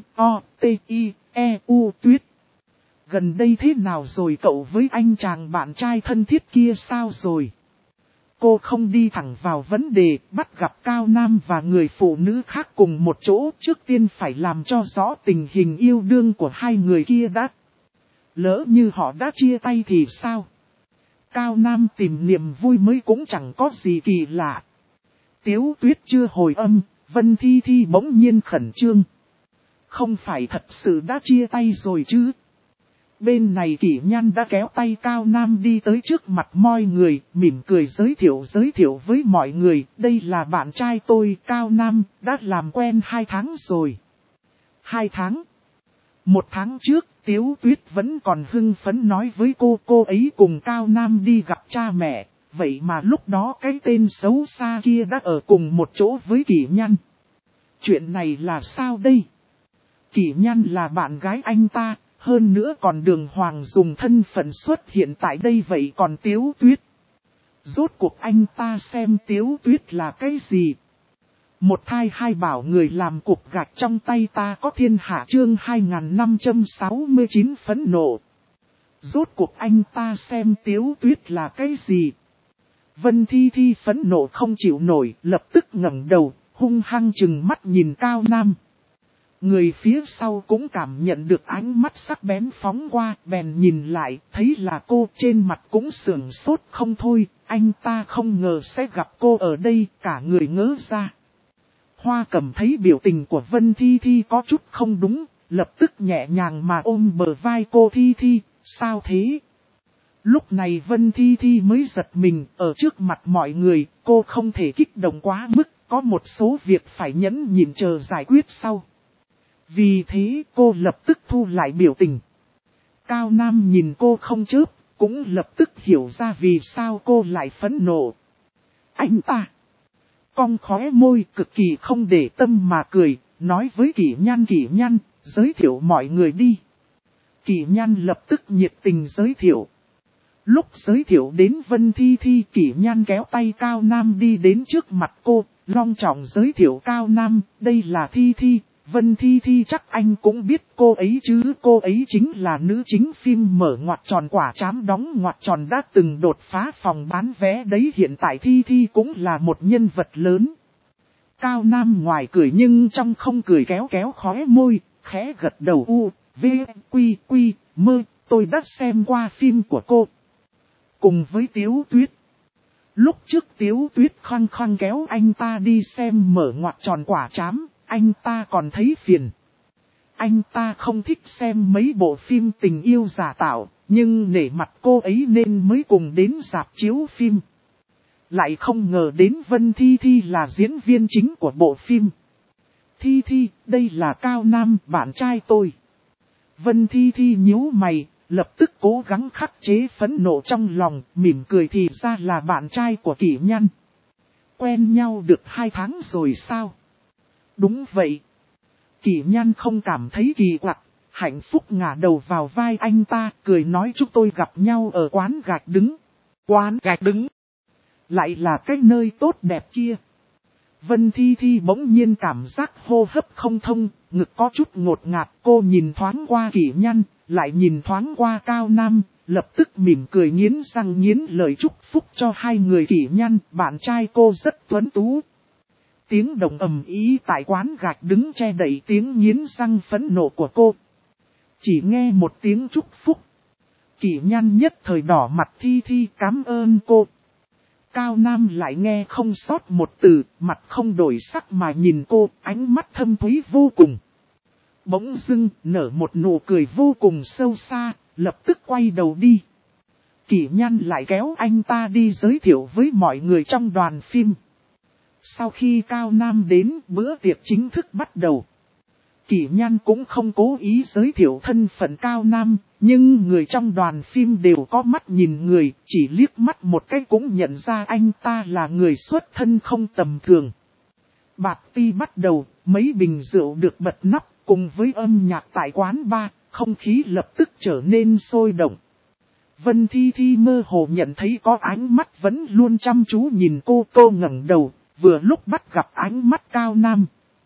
H-O-T-I-E-U Tuyết. Gần đây thế nào rồi cậu với anh chàng bạn trai thân thiết kia sao rồi? Cô không đi thẳng vào vấn đề, bắt gặp Cao Nam và người phụ nữ khác cùng một chỗ, trước tiên phải làm cho rõ tình hình yêu đương của hai người kia đã. Lỡ như họ đã chia tay thì sao? Cao Nam tìm niềm vui mới cũng chẳng có gì kỳ lạ. Tiếu Tuyết chưa hồi âm, Vân Thi Thi bỗng nhiên khẩn trương. Không phải thật sự đã chia tay rồi chứ? Bên này Kỷ Nhan đã kéo tay Cao Nam đi tới trước mặt mọi người, mỉm cười giới thiệu với mọi người, đây là bạn trai tôi, Cao Nam, đã làm quen 2 tháng rồi. 2 tháng? 1 tháng trước, Tiếu Tuyết vẫn còn hưng phấn nói với cô ấy cùng Cao Nam đi gặp cha mẹ, vậy mà lúc đó cái tên xấu xa kia đã ở cùng một chỗ với Kỷ Nhan. Chuyện này là sao đây? Kỷ Nhan là bạn gái anh ta, hơn nữa còn đường hoàng dùng thân phận xuất hiện tại đây vậy còn Tiếu Tuyết. Rốt cuộc anh ta xem Tiếu Tuyết là cái gì? Một thai hai bảo người làm cục gạch trong tay ta có thiên hạ chương 2569 phẫn nộ. Rốt cuộc anh ta xem Tiếu Tuyết là cái gì? Vân Thi Thi phẫn nộ không chịu nổi, lập tức ngẩng đầu, hung hăng chừng mắt nhìn Cao Nam. Người phía sau cũng cảm nhận được ánh mắt sắc bén phóng qua, bèn nhìn lại, thấy là cô, trên mặt cũng sườn sốt không thôi, anh ta không ngờ sẽ gặp cô ở đây, cả người ngỡ ra. Hoa Cẩm thấy biểu tình của Vân Thi Thi có chút không đúng, lập tức nhẹ nhàng mà ôm bờ vai cô Thi Thi, sao thế? Lúc này Vân Thi Thi mới giật mình, ở trước mặt mọi người, cô không thể kích động quá mức, có một số việc phải nhẫn nhịn chờ giải quyết sau. Vì thế cô lập tức thu lại biểu tình. Cao Nam nhìn cô không chớp, cũng lập tức hiểu ra vì sao cô lại phẫn nộ. Anh ta cong khóe môi cực kỳ không để tâm mà cười, nói với Kỷ Nhan, giới thiệu mọi người đi. Kỷ Nhan lập tức nhiệt tình giới thiệu. Lúc giới thiệu đến Vân Thi Thi, Kỷ Nhan kéo tay Cao Nam đi đến trước mặt cô, long trọng giới thiệu Cao Nam, đây là Thi Thi, Vân Thi Thi chắc anh cũng biết cô ấy chứ, cô ấy chính là nữ chính phim mở ngoặc tròn quả trám đóng ngoặc tròn đã từng đột phá phòng bán vé đấy, hiện tại Thi Thi cũng là một nhân vật lớn. Cao Nam ngoài cười nhưng trong không cười, kéo khóe môi, khẽ gật đầu quy mơ, tôi đã xem qua phim của cô. Cùng với Tiếu Tuyết. Lúc trước Tiếu Tuyết khăng kéo anh ta đi xem mở ngoặc tròn quả trám, anh ta còn thấy phiền. Anh ta không thích xem mấy bộ phim tình yêu giả tạo, nhưng nể mặt cô ấy nên mới cùng đến rạp chiếu phim. Lại không ngờ đến Vân Thi Thi là diễn viên chính của bộ phim. Thi Thi, đây là Cao Nam, bạn trai tôi. Vân Thi Thi nhíu mày, lập tức cố gắng khắc chế phẫn nộ trong lòng, mỉm cười thì ra là bạn trai của Kỷ Nhan. Quen nhau được 2 tháng rồi sao? Đúng vậy. Kỷ Nhan không cảm thấy kỳ quặc, hạnh phúc ngả đầu vào vai anh ta, cười nói chúng tôi gặp nhau ở quán gạch đứng. Quán gạch đứng? Lại là cái nơi tốt đẹp kia. Vân Thi Thi bỗng nhiên cảm giác hô hấp không thông, ngực có chút ngột ngạt, cô nhìn thoáng qua Kỷ Nhan, lại nhìn thoáng qua Cao Nam, lập tức mỉm cười nghiến răng nghiến lời chúc phúc cho hai người. Kỷ Nhan, bạn trai cô rất tuấn tú. Tiếng động ầm ĩ tại quán gạch đứng che đậy tiếng nghiến răng phẫn nộ của cô. Chỉ nghe một tiếng chúc phúc. Kỷ Nhan nhất thời đỏ mặt. Thi Thi cảm ơn cô. Cao Nam lại nghe không sót một từ, mặt không đổi sắc mà nhìn cô, ánh mắt thâm thúy vô cùng. Bỗng dưng nở một nụ cười vô cùng sâu xa, lập tức quay đầu đi. Kỷ Nhan lại kéo anh ta đi giới thiệu với mọi người trong đoàn phim. Sau khi Cao Nam đến, bữa tiệc chính thức bắt đầu. Kỷ Nhan cũng không cố ý giới thiệu thân phận Cao Nam, nhưng người trong đoàn phim đều có mắt nhìn người, chỉ liếc mắt một cái cũng nhận ra anh ta là người xuất thân không tầm thường. Bạt ti bắt đầu, mấy bình rượu được bật nắp, cùng với âm nhạc tại quán bar, không khí lập tức trở nên sôi động. Vân Thi Thi mơ hồ nhận thấy có ánh mắt vẫn luôn chăm chú nhìn cô ngẩng đầu, vừa lúc bắt gặp ánh mắt Cao Nam.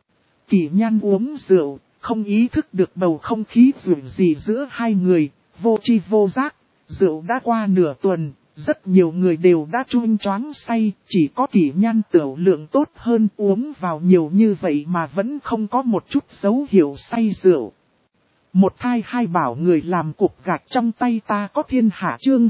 Kỷ Nhan uống rượu, không ý thức được bầu không khí rủi gì giữa hai người, vô tri vô giác, rượu đã qua nửa tuần, rất nhiều người đều đã choáng choáng say, chỉ có Kỷ Nhan tiểu lượng tốt hơn, uống vào nhiều như vậy mà vẫn không có một chút dấu hiệu say rượu. Một thai hai bảo người làm cục gạch trong tay ta có thiên hạ chương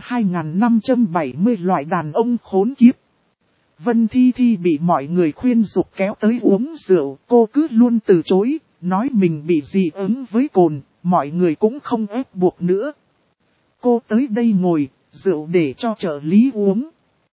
2570 loại đàn ông khốn kiếp. Vân Thi Thi bị mọi người khuyên giục kéo tới uống rượu, cô cứ luôn từ chối, nói mình bị dị ứng với cồn, mọi người cũng không ép buộc nữa. Cô tới đây ngồi, rượu để cho trợ lý uống.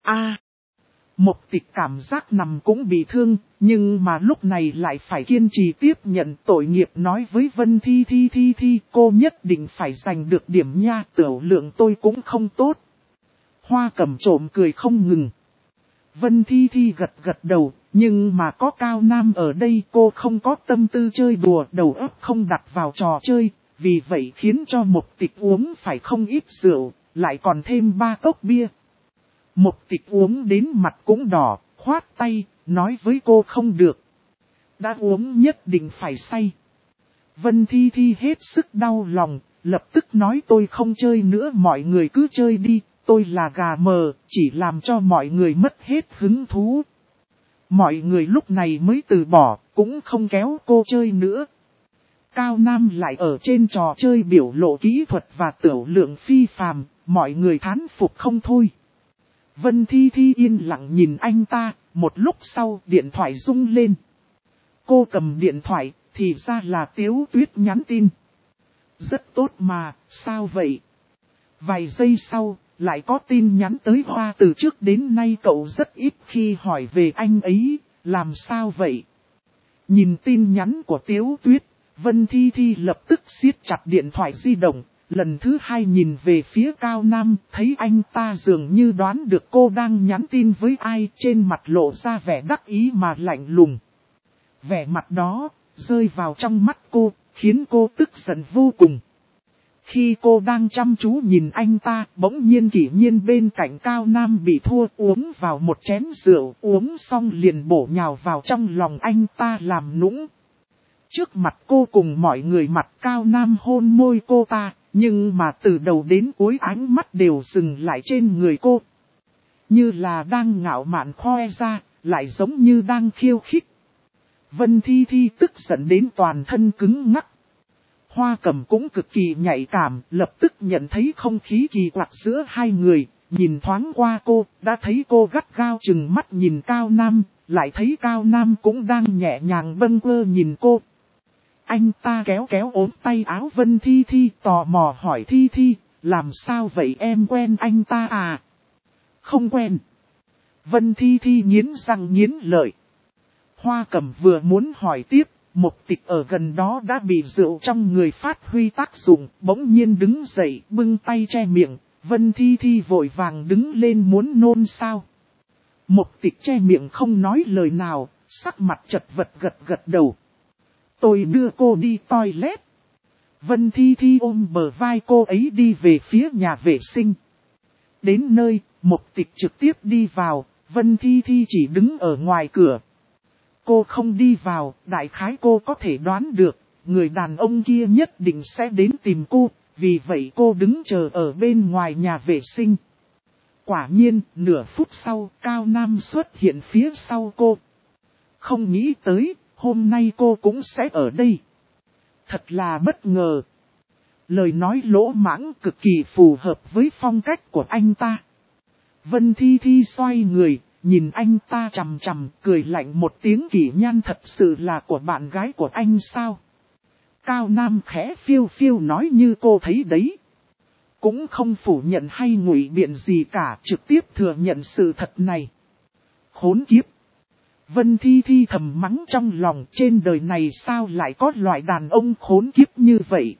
Mộc Tịch cảm giác nằm cũng bị thương, nhưng mà lúc này lại phải kiên trì tiếp nhận tội nghiệp, nói với Vân Thi Thi cô nhất định phải giành được điểm nha, tiểu lượng tôi cũng không tốt. Hoa Cẩm trộm cười không ngừng. Vân Thi Thi gật đầu, nhưng mà có Cao Nam ở đây cô không có tâm tư chơi đùa, đầu óc không đặt vào trò chơi, vì vậy khiến cho Mộc Tịch uống phải không ít rượu, lại còn thêm 3 cốc bia. Mộc Tịch uống đến mặt cũng đỏ, khoát tay, nói với cô không được. Đã uống nhất định phải say. Vân Thi Thi hết sức đau lòng, lập tức nói tôi không chơi nữa, mọi người cứ chơi đi, tôi là gà mờ, chỉ làm cho mọi người mất hết hứng thú. Mọi người lúc này mới từ bỏ, cũng không kéo cô chơi nữa. Cao Nam lại ở trên trò chơi biểu lộ kỹ thuật và tiểu lượng phi phàm, mọi người thán phục không thôi. Vân Thi Thi yên lặng nhìn anh ta, một lúc sau điện thoại rung lên. Cô cầm điện thoại, thì ra là Tiếu Tuyết nhắn tin. Rất tốt mà, sao vậy? Vài giây sau, lại có tin nhắn tới Hoa, từ trước đến nay cậu rất ít khi hỏi về anh ấy, làm sao vậy? Nhìn tin nhắn của Tiếu Tuyết, Vân Thi Thi lập tức siết chặt điện thoại di động, Lần thứ hai nhìn về phía Cao Nam, thấy anh ta dường như đoán được cô đang nhắn tin với ai, trên mặt lộ ra vẻ đắc ý mà lạnh lùng. Vẻ mặt đó, rơi vào trong mắt cô, khiến cô tức giận vô cùng. Khi cô đang chăm chú nhìn anh ta, bỗng nhiên Kỷ Nhiên bên cạnh Cao Nam bị thua, uống vào một chén rượu, uống xong liền bổ nhào vào trong lòng anh ta làm nũng. Trước mặt cô cùng mọi người mặt Cao Nam hôn môi cô ta, nhưng mà từ đầu đến cuối ánh mắt đều dừng lại trên người cô. Như là đang ngạo mạn khoe ra, lại giống như đang khiêu khích. Vân Thi Thi tức giận đến toàn thân cứng ngắc. Hoa Cẩm cũng cực kỳ nhạy cảm, lập tức nhận thấy không khí kỳ quặc giữa hai người, nhìn thoáng qua cô, đã thấy cô gắt gao chừng mắt nhìn Cao Nam, lại thấy Cao Nam cũng đang nhẹ nhàng bâng quơ nhìn cô. Anh ta kéo kéo ốm tay áo Vân Thi Thi, tò mò hỏi Thi Thi, làm sao vậy em quen anh ta à? Không quen. Vân Thi Thi nghiến răng nghiến lợi. Hoa Cẩm vừa muốn hỏi tiếp, Mục Tịch ở gần đó đã bị rượu trong người phát huy tác dụng, bỗng nhiên đứng dậy, bưng tay che miệng, Vân Thi Thi vội vàng đứng lên muốn nôn sao. Mục Tịch che miệng không nói lời nào, sắc mặt chật vật gật gật đầu. Tôi đưa cô đi toilet. Vân Thi Thi ôm bờ vai cô ấy đi về phía nhà vệ sinh. Đến nơi, Mục Tịch trực tiếp đi vào, Vân Thi Thi chỉ đứng ở ngoài cửa. Cô không đi vào, đại khái cô có thể đoán được, người đàn ông kia nhất định sẽ đến tìm cô, vì vậy cô đứng chờ ở bên ngoài nhà vệ sinh. Quả nhiên, nửa phút sau, Cao Nam xuất hiện phía sau cô. Không nghĩ tới, hôm nay cô cũng sẽ ở đây. Thật là bất ngờ. Lời nói lỗ mãng cực kỳ phù hợp với phong cách của anh ta. Vân Thi Thi xoay người, nhìn anh ta chằm chằm, cười lạnh một tiếng. Kỷ Nhan thật sự là của bạn gái của anh sao? Cao Nam khẽ phiêu phiêu nói như cô thấy đấy. Cũng không phủ nhận hay ngụy biện gì cả, trực tiếp thừa nhận sự thật này. Khốn kiếp! Vân Thi Thi thầm mắng trong lòng, trên đời này sao lại có loại đàn ông khốn kiếp như vậy?